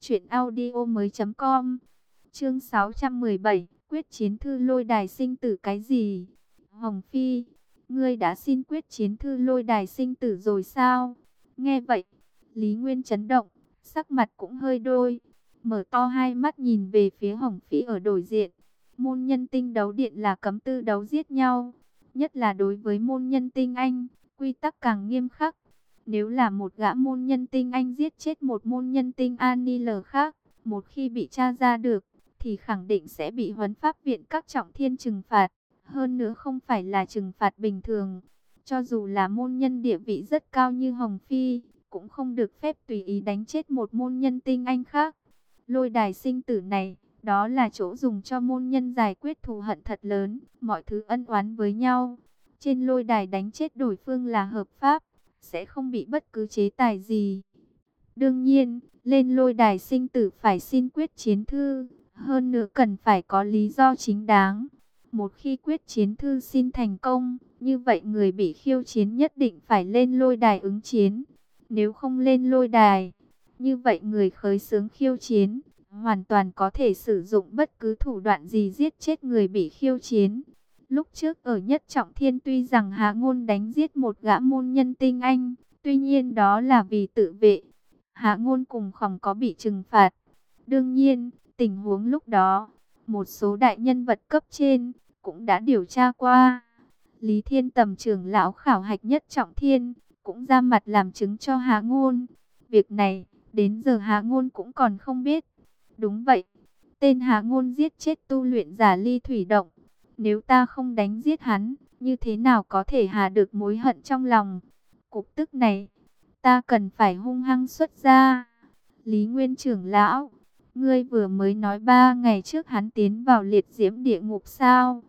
Chuyện audio mới.com. Chương 617, quyết chiến thư lôi đài sinh tử cái gì? Hồng Phi, ngươi đã xin quyết chiến thư lôi đài sinh tử rồi sao? Nghe vậy, Lý Nguyên chấn động, sắc mặt cũng hơi đôi, mở to hai mắt nhìn về phía Hồng Phi ở đối diện. Môn nhân tinh đấu điện là cấm tư đấu giết nhau, nhất là đối với môn nhân tinh anh, quy tắc càng nghiêm khắc. Nếu là một gã môn nhân tinh anh giết chết một môn nhân tinh Anil khác, một khi bị tra ra được, thì khẳng định sẽ bị huấn pháp viện các trọng thiên trừng phạt. Hơn nữa không phải là trừng phạt bình thường. Cho dù là môn nhân địa vị rất cao như Hồng Phi, cũng không được phép tùy ý đánh chết một môn nhân tinh anh khác. Lôi đài sinh tử này, đó là chỗ dùng cho môn nhân giải quyết thù hận thật lớn, mọi thứ ân oán với nhau. Trên lôi đài đánh chết đối phương là hợp pháp, sẽ không bị bất cứ chế tài gì. Đương nhiên, lên lôi đài sinh tử phải xin quyết chiến thư, hơn nữa cần phải có lý do chính đáng. Một khi quyết chiến thư xin thành công, như vậy người bị khiêu chiến nhất định phải lên lôi đài ứng chiến. Nếu không lên lôi đài, như vậy người khởi xướng khiêu chiến hoàn toàn có thể sử dụng bất cứ thủ đoạn gì giết chết người bị khiêu chiến. Lúc trước ở Nhất Trọng Thiên tuy rằng Hạ Ngôn đánh giết một gã môn nhân tinh anh, tuy nhiên đó là vì tự vệ. Hạ Ngôn cùng Khổng có bị trừng phạt. Đương nhiên, tình huống lúc đó, một số đại nhân vật cấp trên cũng đã điều tra qua. Lý Thiên Tầm trưởng lão khảo hạch Nhất Trọng Thiên cũng ra mặt làm chứng cho Hạ Ngôn. Việc này, đến giờ Hạ Ngôn cũng còn không biết. Đúng vậy, tên Hạ Ngôn giết chết tu luyện giả Ly Thủy Động. Nếu ta không đánh giết hắn, như thế nào có thể hà được mối hận trong lòng? Cục tức này, ta cần phải hung hăng xuất ra. Lý Nguyên trưởng lão, ngươi vừa mới nói 3 ngày trước hắn tiến vào liệt diễm địa ngục sao?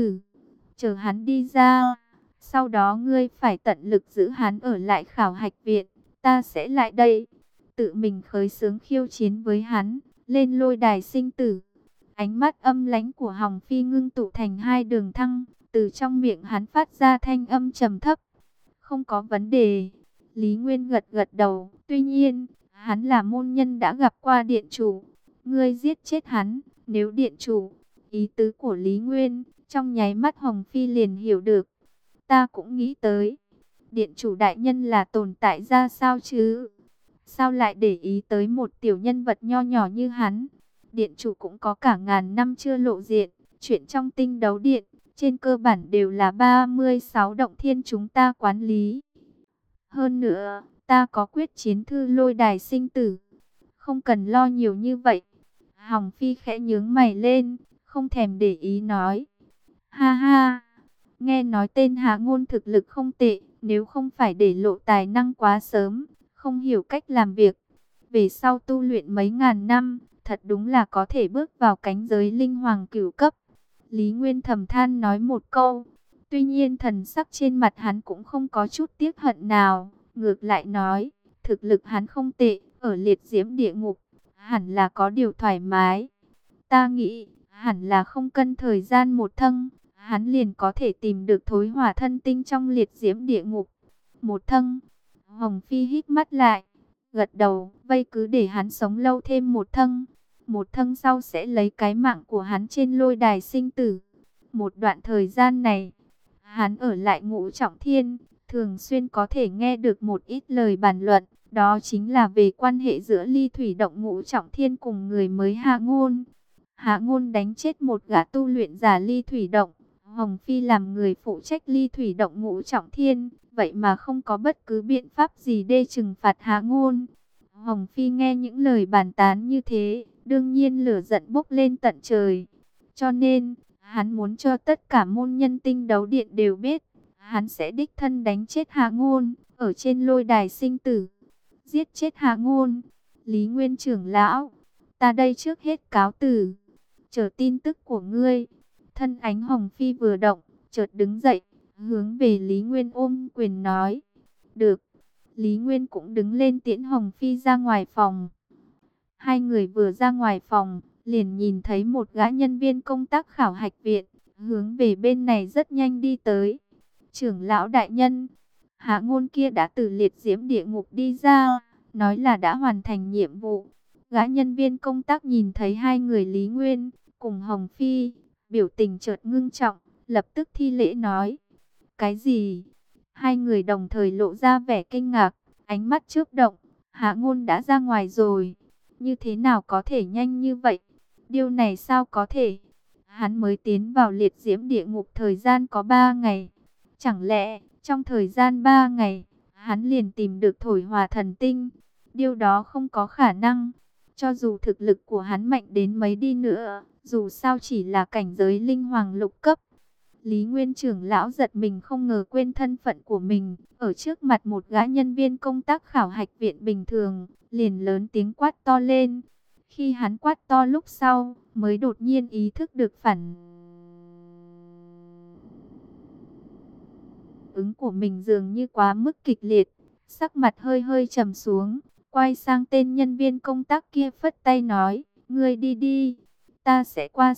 Chờ hắn đi ra. Sau đó ngươi phải tận lực giữ hắn ở lại khảo hạch viện. Ta sẽ lại đây, tự mình khởi xướng khiêu chiến với hắn, lên lôi đài sinh tử. Ánh mắt âm lãnh của Hồng Phi ngưng tụ thành hai đường thăng, từ trong miệng hắn phát ra thanh âm trầm thấp. Không có vấn đề. Lý Nguyên gật gật đầu. Tuy nhiên, hắn là môn nhân đã gặp qua điện chủ. Ngươi giết chết hắn, nếu điện chủ. Ý tứ của Lý Nguyên, trong nháy mắt Hồng Phi liền hiểu được. Ta cũng nghĩ tới, điện chủ đại nhân là tồn tại ra sao chứ? Sao lại để ý tới một tiểu nhân vật nho nhỏ như hắn? Điện chủ cũng có cả ngàn năm chưa lộ diện. Chuyện trong tinh đấu điện, trên cơ bản đều là 36 động thiên chúng ta quản lý. Hơn nữa, ta có quyết chiến thư lôi đài sinh tử. Không cần lo nhiều như vậy. Hồng Phi khẽ nhướng mày lên, không thèm để ý nói. Ha ha, nghe nói tên Hạ Ngôn thực lực không tệ, nếu không phải để lộ tài năng quá sớm, không hiểu cách làm việc. Về sau tu luyện mấy ngàn năm, thật đúng là có thể bước vào cánh giới linh hoàng cửu cấp. Lý Nguyên thầm than nói một câu. Tuy nhiên thần sắc trên mặt hắn cũng không có chút tiếc hận nào. Ngược lại nói, thực lực hắn không tệ, ở liệt diễm địa ngục, hẳn là có điều thoải mái. Ta nghĩ, hẳn là không cần thời gian một thâng, hắn liền có thể tìm được thối hỏa thân tinh trong liệt diễm địa ngục. Một thâng, Hồng Phi hít mắt lại, gật đầu, vây cứ để hắn sống lâu thêm một thâng. Một thâng sau sẽ lấy cái mạng của hắn trên lôi đài sinh tử. Một đoạn thời gian này, hắn ở lại Ngũ Trọng Thiên, thường xuyên có thể nghe được một ít lời bàn luận. Đó chính là về quan hệ giữa Ly Thủy Động Ngũ Trọng Thiên cùng người mới Hạ Ngôn. Hạ Ngôn đánh chết một gã tu luyện giả Ly Thủy Động. Hồng Phi làm người phụ trách Ly Thủy Động Ngũ Trọng Thiên, vậy mà không có bất cứ biện pháp gì để trừng phạt Hạ Ngôn. Hồng Phi nghe những lời bàn tán như thế, đương nhiên lửa giận bốc lên tận trời. Cho nên, hắn muốn cho tất cả môn nhân tinh đấu điện đều biết, hắn sẽ đích thân đánh chết Hạ Ngôn, ở trên lôi đài sinh tử. Giết chết Hạ Ngôn. Lý Nguyên trưởng lão, ta đây trước hết cáo từ, chờ tin tức của ngươi. Thân ánh Hồng Phi vừa động, chợt đứng dậy, hướng về Lý Nguyên ôm quyền nói. Được. Lý Nguyên cũng đứng lên tiễn Hồng Phi ra ngoài phòng. Hai người vừa ra ngoài phòng, liền nhìn thấy một gã nhân viên công tác khảo hạch viện, hướng về bên này rất nhanh đi tới. Trưởng lão đại nhân, Hạ Ngôn kia đã từ liệt diễm địa ngục đi ra, nói là đã hoàn thành nhiệm vụ. Gã nhân viên công tác nhìn thấy hai người Lý Nguyên cùng Hồng Phi, biểu tình chợt ngưng trọng, lập tức thi lễ nói. Cái gì? Hai người đồng thời lộ ra vẻ kinh ngạc, ánh mắt chớp động. Hạ Ngôn đã ra ngoài rồi. Như thế nào có thể nhanh như vậy? Điều này sao có thể? Hắn mới tiến vào liệt diễm địa ngục thời gian có 3 ngày. Chẳng lẽ trong thời gian 3 ngày, hắn liền tìm được thổi hỏa thần tinh? Điều đó không có khả năng. Cho dù thực lực của hắn mạnh đến mấy đi nữa, dù sao chỉ là cảnh giới linh hoàng lục cấp. Lý Nguyên trưởng lão giật mình không ngờ quên thân phận của mình, ở trước mặt một gã nhân viên công tác khảo hạch viện bình thường, liền lớn tiếng quát to lên. Khi hắn quát to lúc sau, mới đột nhiên ý thức được phản ứng của mình dường như quá mức kịch liệt, sắc mặt hơi hơi trầm xuống, quay sang tên nhân viên công tác kia phất tay nói, ngươi đi đi, ta sẽ qua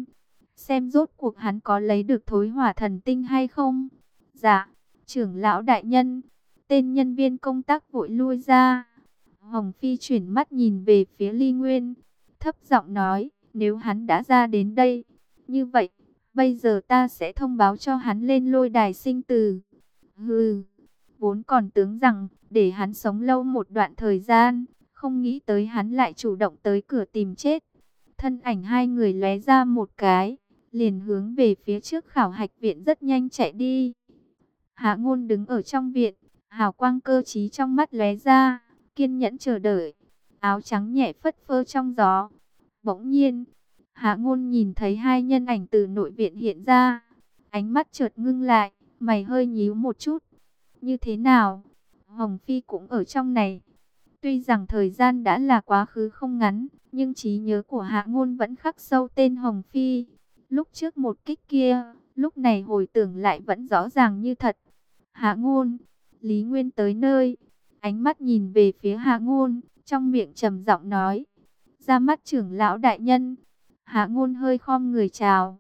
xem rốt cuộc hắn có lấy được thối hỏa thần tinh hay không. Dạ, trưởng lão đại nhân. Tên nhân viên công tác vội lui ra. Hồng Phi chuyển mắt nhìn về phía Ly Nguyên, thấp giọng nói, nếu hắn đã ra đến đây, như vậy, bây giờ ta sẽ thông báo cho hắn lên lôi đài sinh tử. Hừ, vốn còn tưởng rằng, để hắn sống lâu một đoạn thời gian, không nghĩ tới hắn lại chủ động tới cửa tìm chết. Thân ảnh hai người lóe ra một cái, liền hướng về phía trước khảo hạch viện rất nhanh chạy đi. Hạ Ngôn đứng ở trong viện, hào quang cơ trí trong mắt lóe ra, kiên nhẫn chờ đợi. Áo trắng nhẹ phất phơ trong gió. Bỗng nhiên, Hạ Ngôn nhìn thấy hai nhân ảnh từ nội viện hiện ra, ánh mắt chợt ngưng lại, mày hơi nhíu một chút. Như thế nào? Hồng Phi cũng ở trong này. Tuy rằng thời gian đã là quá khứ không ngắn, nhưng trí nhớ của Hạ Ngôn vẫn khắc sâu tên Hồng Phi. Lúc trước một kích kia, lúc này hồi tưởng lại vẫn rõ ràng như thật. Hạ Ngôn, Lý Nguyên tới nơi, ánh mắt nhìn về phía Hạ Ngôn, trong miệng trầm giọng nói, ra mắt trưởng lão đại nhân. Hạ Ngôn hơi khom người chào.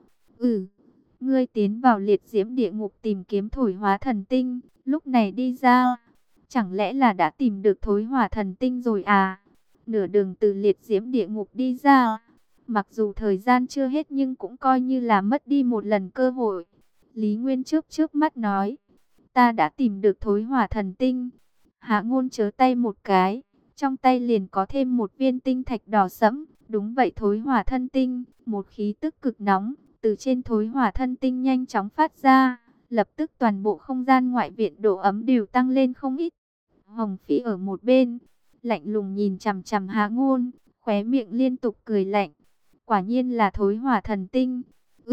Ngươi tiến vào liệt diễm địa ngục tìm kiếm thổi hóa thần tinh, lúc này đi ra, chẳng lẽ là đã tìm được thối hỏa thần tinh rồi à? Nửa đường từ liệt diễm địa ngục đi ra, mặc dù thời gian chưa hết nhưng cũng coi như là mất đi một lần cơ hội. Lý Nguyên chớp mắt nói, ta đã tìm được thối hỏa thần tinh. Hạ Ngôn chớ tay một cái, trong tay liền có thêm một viên tinh thạch đỏ sẫm. Đúng vậy, thối hỏa thân tinh, một khí tức cực nóng từ trên thối hỏa thân tinh nhanh chóng phát ra, lập tức toàn bộ không gian ngoại viện độ ấm đều tăng lên không ít. Hồng Phi ở một bên, lạnh lùng nhìn chằm chằm Hạ Ngôn, khóe miệng liên tục cười lạnh. Quả nhiên là thối hỏa thần tinh.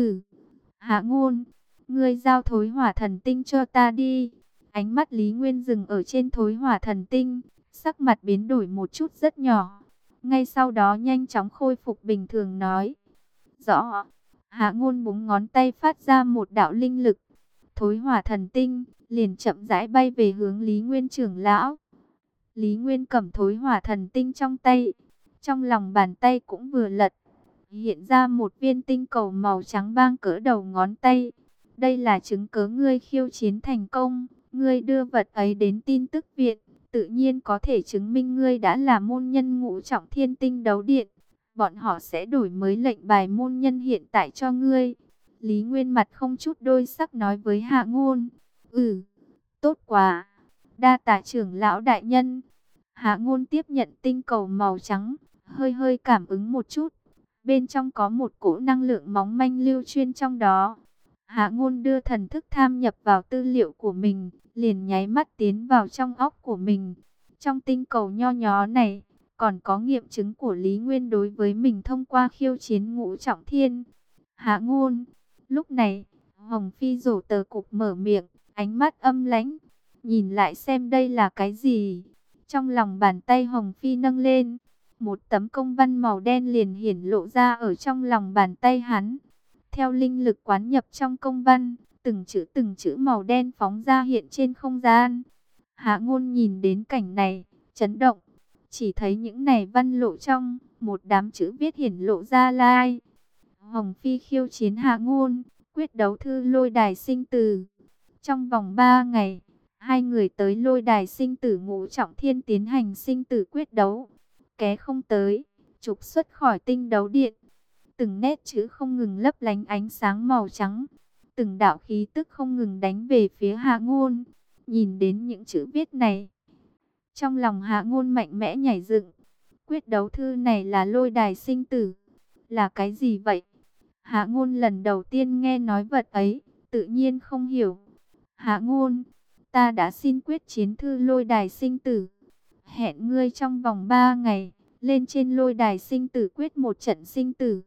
Hạ Ngôn, ngươi giao thối hỏa thần tinh cho ta đi. Ánh mắt Lý Nguyên dừng ở trên thối hỏa thần tinh, sắc mặt biến đổi một chút rất nhỏ. Ngay sau đó nhanh chóng khôi phục bình thường nói. Rõ. Hạ Ngôn búng ngón tay phát ra một đạo linh lực. Thối hỏa thần tinh liền chậm rãi bay về hướng Lý Nguyên trưởng lão. Lý Nguyên cầm thối hỏa thần tinh trong tay, trong lòng bàn tay cũng vừa lật, hiện ra một viên tinh cầu màu trắng bang cỡ đầu ngón tay. Đây là chứng cớ ngươi khiêu chiến thành công, ngươi đưa vật ấy đến tin tức viện, tự nhiên có thể chứng minh ngươi đã là môn nhân ngũ trọng thiên tinh đấu điện. Bọn họ sẽ đổi mới lệnh bài môn nhân hiện tại cho ngươi. Lý Nguyên mặt không chút đôi sắc nói với Hạ Ngôn. Tốt quá. Đa tạ trưởng lão đại nhân. Hạ Ngôn tiếp nhận tinh cầu màu trắng, hơi hơi cảm ứng một chút. Bên trong có một cỗ năng lượng mỏng manh lưu chuyên trong đó. Hạ Ngôn đưa thần thức tham nhập vào tư liệu của mình, liền nháy mắt tiến vào trong óc của mình. Trong tinh cầu nho nhỏ này, còn có nghiệm chứng của Lý Nguyên đối với mình thông qua khiêu chiến ngũ trọng thiên. Hạ Ngôn. Lúc này, Hồng Phi rổ tờ cục mở miệng, ánh mắt âm lãnh, nhìn lại xem đây là cái gì. Trong lòng bàn tay Hồng Phi nâng lên, một tấm công văn màu đen liền hiển lộ ra ở trong lòng bàn tay hắn. Theo linh lực quán nhập trong công văn, từng chữ màu đen phóng ra hiện trên không gian. Hạ Ngôn nhìn đến cảnh này, chấn động, chỉ thấy những này văn lộ trong, một đám chữ viết hiển lộ ra lai. Hồng Phi khiêu chiến Hạ Ngôn, quyết đấu thư lôi đài sinh tử. Trong vòng 3 ngày, hai người tới lôi đài sinh tử ngũ trọng thiên tiến hành sinh tử quyết đấu. Ké không tới, trục xuất khỏi tinh đấu điện. Từng nét chữ không ngừng lấp lánh ánh sáng màu trắng, từng đạo khí tức không ngừng đánh về phía Hạ Ngôn. Nhìn đến những chữ viết này, trong lòng Hạ Ngôn mạnh mẽ nhảy dựng. Quyết đấu thư này là lôi đài sinh tử, là cái gì vậy? Hạ Ngôn lần đầu tiên nghe nói vật ấy, tự nhiên không hiểu. Hạ Ngôn, ta đã xin quyết chiến thư lôi đài sinh tử. Hẹn ngươi trong vòng 3 ngày, lên trên lôi đài sinh tử quyết một trận sinh tử.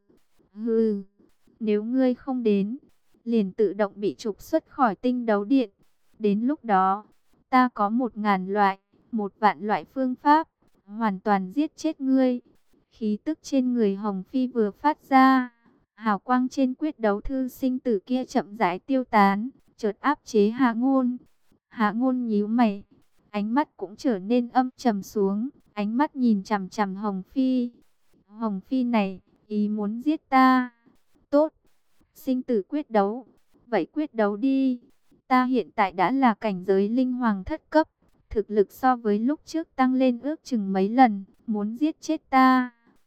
Hừ, nếu ngươi không đến, liền tự động bị trục xuất khỏi tinh đấu điện. Đến lúc đó, ta có 1000 loại, 1 vạn loại phương pháp, hoàn toàn giết chết ngươi. Khí tức trên người Hồng Phi vừa phát ra, hào quang trên quyết đấu thư sinh tử kia chậm rãi tiêu tán, chợt áp chế Hạ Ngôn. Hạ Ngôn nhíu mày, ánh mắt cũng trở nên âm trầm xuống, ánh mắt nhìn chằm chằm Hồng Phi. Hồng Phi này, ý muốn giết ta. Tốt, sinh tử quyết đấu. Vậy quyết đấu đi. Ta hiện tại đã là cảnh giới linh hoàng thất cấp, thực lực so với lúc trước tăng lên ước chừng mấy lần, muốn giết chết ta.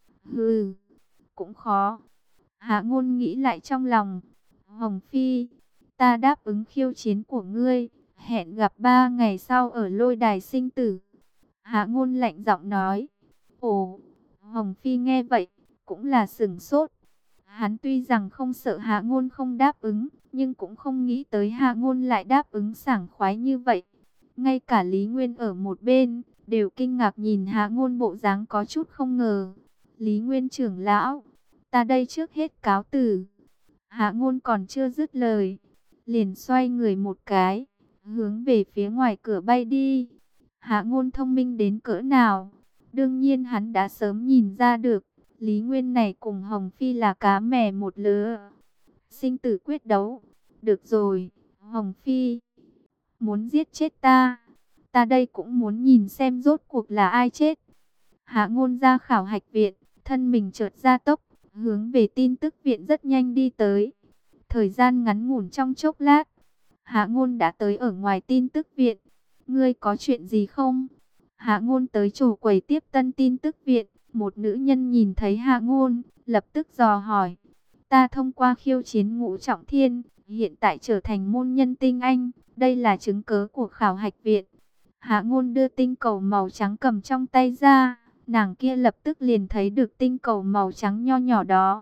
Hừ, cũng khó. Hạ Ngôn nghĩ lại trong lòng. Hồng Phi, ta đáp ứng khiêu chiến của ngươi, hẹn gặp 3 ngày sau ở lôi đài sinh tử. Hạ Ngôn lạnh giọng nói. Ồ, Hồng Phi nghe vậy, cũng là sửng sốt. Hắn tuy rằng không sợ Hạ Ngôn không đáp ứng, nhưng cũng không nghĩ tới Hạ Ngôn lại đáp ứng sảng khoái như vậy. Ngay cả Lý Nguyên ở một bên, đều kinh ngạc nhìn Hạ Ngôn bộ dáng có chút không ngờ. Lý Nguyên trưởng lão, ta đây trước hết cáo từ. Hạ Ngôn còn chưa dứt lời, liền xoay người một cái, hướng về phía ngoài cửa bay đi. Hạ Ngôn thông minh đến cỡ nào? Đương nhiên hắn đã sớm nhìn ra được, Lý Nguyên này cùng Hồng Phi là cá mè một lứa. Sinh tử quyết đấu. Được rồi, Hồng Phi, muốn giết chết ta. Ta đây cũng muốn nhìn xem rốt cuộc là ai chết. Hạ Ngôn ra khảo hạch viện, thân mình chợt gia tốc, hướng về tin tức viện rất nhanh đi tới. Thời gian ngắn ngủn trong chốc lát, Hạ Ngôn đã tới ở ngoài tin tức viện. Ngươi có chuyện gì không? Hạ Ngôn tới chỗ quầy tiếp tân tin tức viện. Một nữ nhân nhìn thấy Hạ Ngôn, lập tức dò hỏi. Ta thông qua khiêu chiến ngũ trọng thiên, hiện tại trở thành môn nhân tinh anh. Đây là chứng cớ của khảo hạch viện. Hạ Ngôn đưa tinh cầu màu trắng cầm trong tay ra. Nàng kia lập tức liền thấy được tinh cầu màu trắng nho nhỏ đó.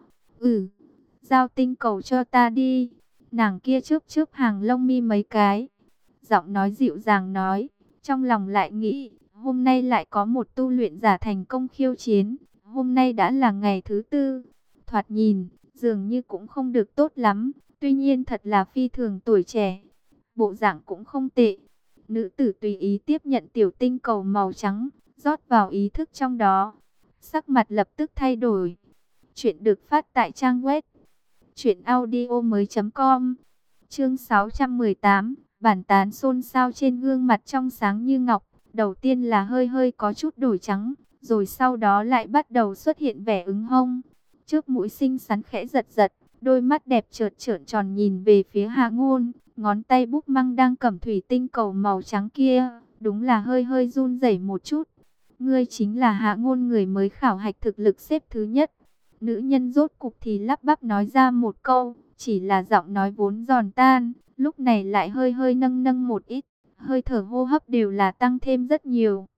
Giao tinh cầu cho ta đi. Nàng kia chớp chớp hàng lông mi mấy cái. Giọng nói dịu dàng nói. Trong lòng lại nghĩ, hôm nay lại có một tu luyện giả thành công khiêu chiến. Hôm nay đã là ngày thứ 4. Thoạt nhìn, dường như cũng không được tốt lắm. Tuy nhiên thật là phi thường tuổi trẻ. Bộ dạng cũng không tệ. Nữ tử tùy ý tiếp nhận tiểu tinh cầu màu trắng, rót vào ý thức trong đó. Sắc mặt lập tức thay đổi. Chuyện được phát tại trang web truyệnaudiomoi.com. Chương 618, bản tán xôn xao trên gương mặt trong sáng như ngọc. Đầu tiên là hơi hơi có chút đổi trắng, rồi sau đó lại bắt đầu xuất hiện vẻ ửng hồng. Trước mũi xinh xắn khẽ giật giật, đôi mắt đẹp chợt trợn tròn nhìn về phía Hạ Ngôn, ngón tay búp măng đang cầm thủy tinh cầu màu trắng kia, đúng là hơi hơi run rẩy một chút. Ngươi chính là Hạ Ngôn, người mới khảo hạch thực lực xếp thứ nhất. Nữ nhân rốt cục thì lắp bắp nói ra một câu, chỉ là giọng nói vốn giòn tan, lúc này lại hơi hơi nâng nâng một ít, hơi thở hô hấp đều là tăng thêm rất nhiều.